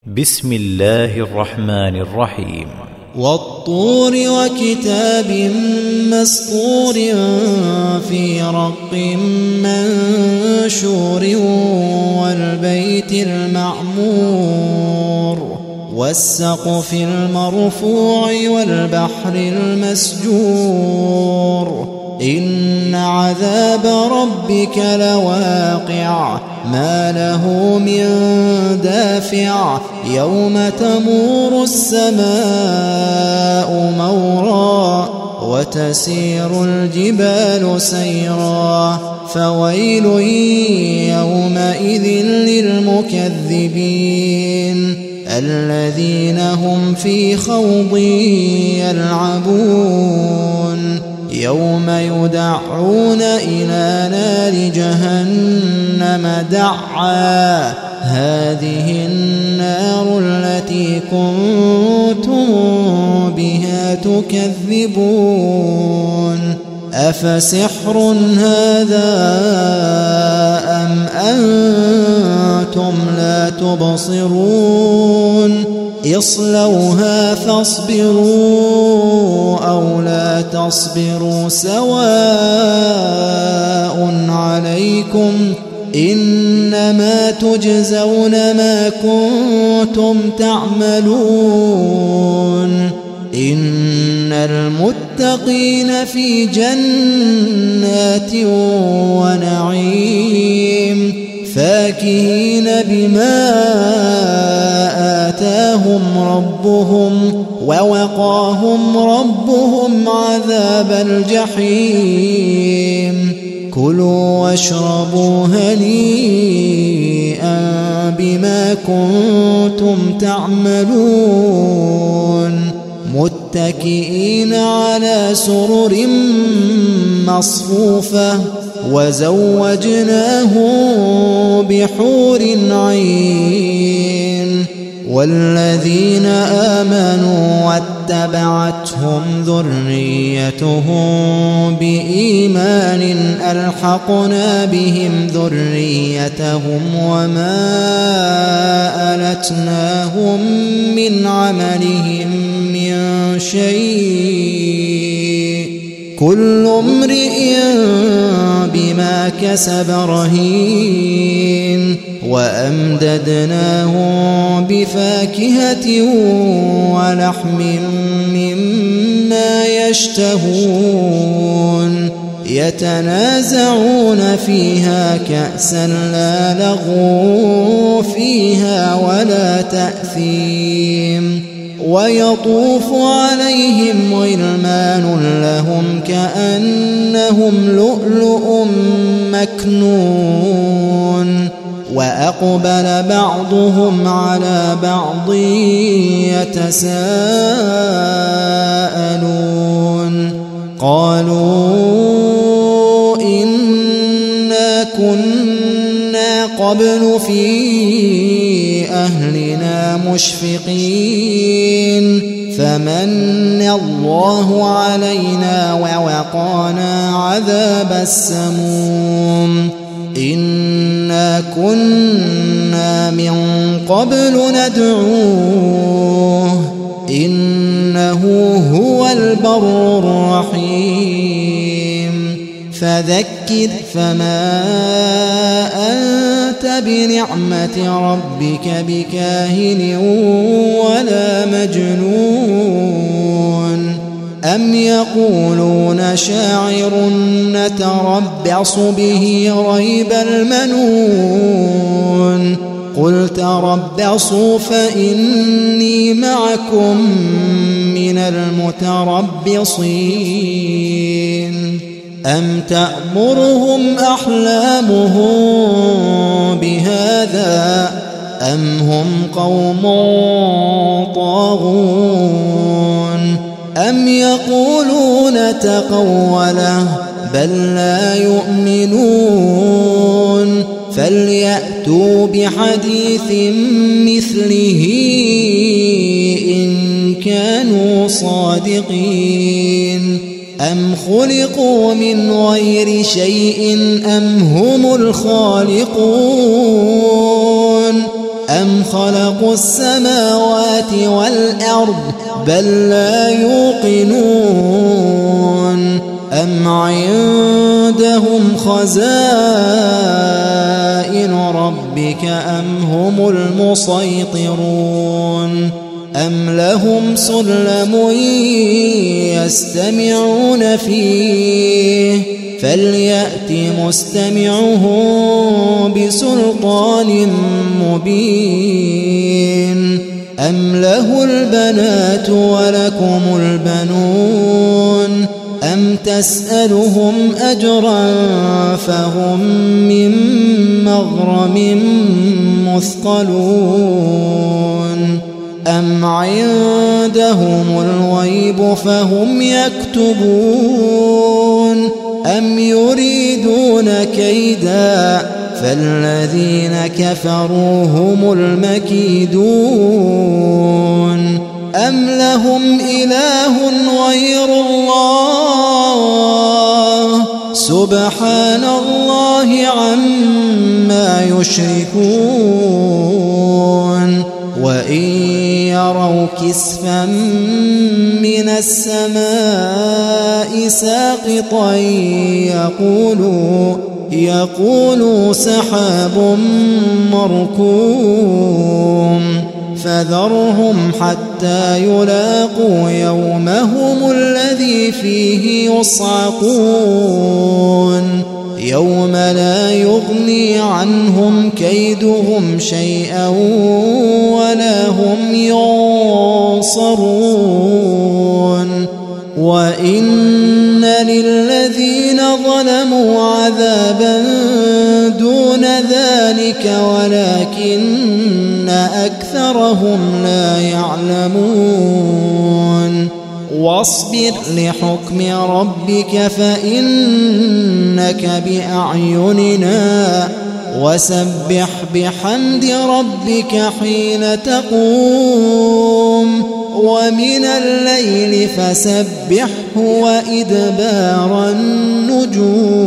بسم الله الرحمن الرحيم. والطور وكتاب مسطور في رق منشور والبيت المعمور والسقف المرفوع والبحر المسجور إن عذاب ربك لواقع ما له من دافع يوم تمور السماء مورا وتسير الجبال سيرا فويل يومئذ للمكذبين الذين هم في خوض يلعبون يوم يدعون إلى نار جهنم دعا هذه النار التي كنتم بها تكذبون أفسحر هذا أم أنتم لا تبصرون اصلوها فاصبروا أو لا تصبروا سواء عليكم إنما تجزون ما كنتم تعملون إن المتقين في جنات ونعيم فاكهين بما آتاهم ربهم ووقاهم ربهم عذاب الجحيم كلوا واشربوا هنيئا بما كنتم تعملون متكئين على سرر مصفوفة وزوجناهم بحور عين والذين آمنوا واتبعتهم ذريتهم بإيمان ألحقنا بهم ذريتهم وما ألتناهم من عملهم من شيء كل امرئ بما كسب رهين وأمددناهم بفاكهة ولحم مما يشتهون يتنازعون فيها كأسا لا لغو فيها ولا تأثيم ويطوف عليهم غلمان لهم كأنهم لؤلؤ مكنون وأقبل بعضهم على بعض يتساءلون قالوا إنا كنا قبل في أهلنا مشفقين فمن الله علينا ووقانا عذاب السموم إنا كنا من قبل ندعوه إنه هو البر الرحيم فذكر فما أنت بنعمة ربك بكاهن ولا مجنون أم يقولون شاعر نتربص به ريب المنون قل تربصوا فإني معكم من المتربصين أم تأمرهم أحلامهم بهذا أم هم قوم طاغون أم يقولون تقوله بل لا يؤمنون فليأتوا بحديث مثله إن كانوا صادقين أم خلقوا من غير شيء أم هم الخالقون أم خلقوا السماوات والأرض بل لا يوقنون أم عندهم خزائن ربك أم هم المسيطرون أم لهم سلم يستمعون فيه فليأت مستمعهم بسلطان مبين أم له البنات ولكم البنون أم تسألهم أجرا فهم من مغرم مثقلون أم عندهم الغيب فهم يكتبون أم يريدون كيدا فالذين كفروا هم المكيدون أم لهم إله غير الله سبحان الله عما يشركون وإن يروا كسفا من السماء ساقطا يقولوا سحاب مركوم فذرهم حتى يلاقوا يومهم الذي فيه يصعقون يوم لا يغني عنهم كيدهم شيئا ولا هم ينصرون وإن للذين ظلموا عذابا دون ذلك ولكن أكثرهم لا يعلمون واصبر لحكم ربك فإنك بأعيننا وسبح بحمد ربك حين تقوم ومن الليل فسبحه وإدبار النجوم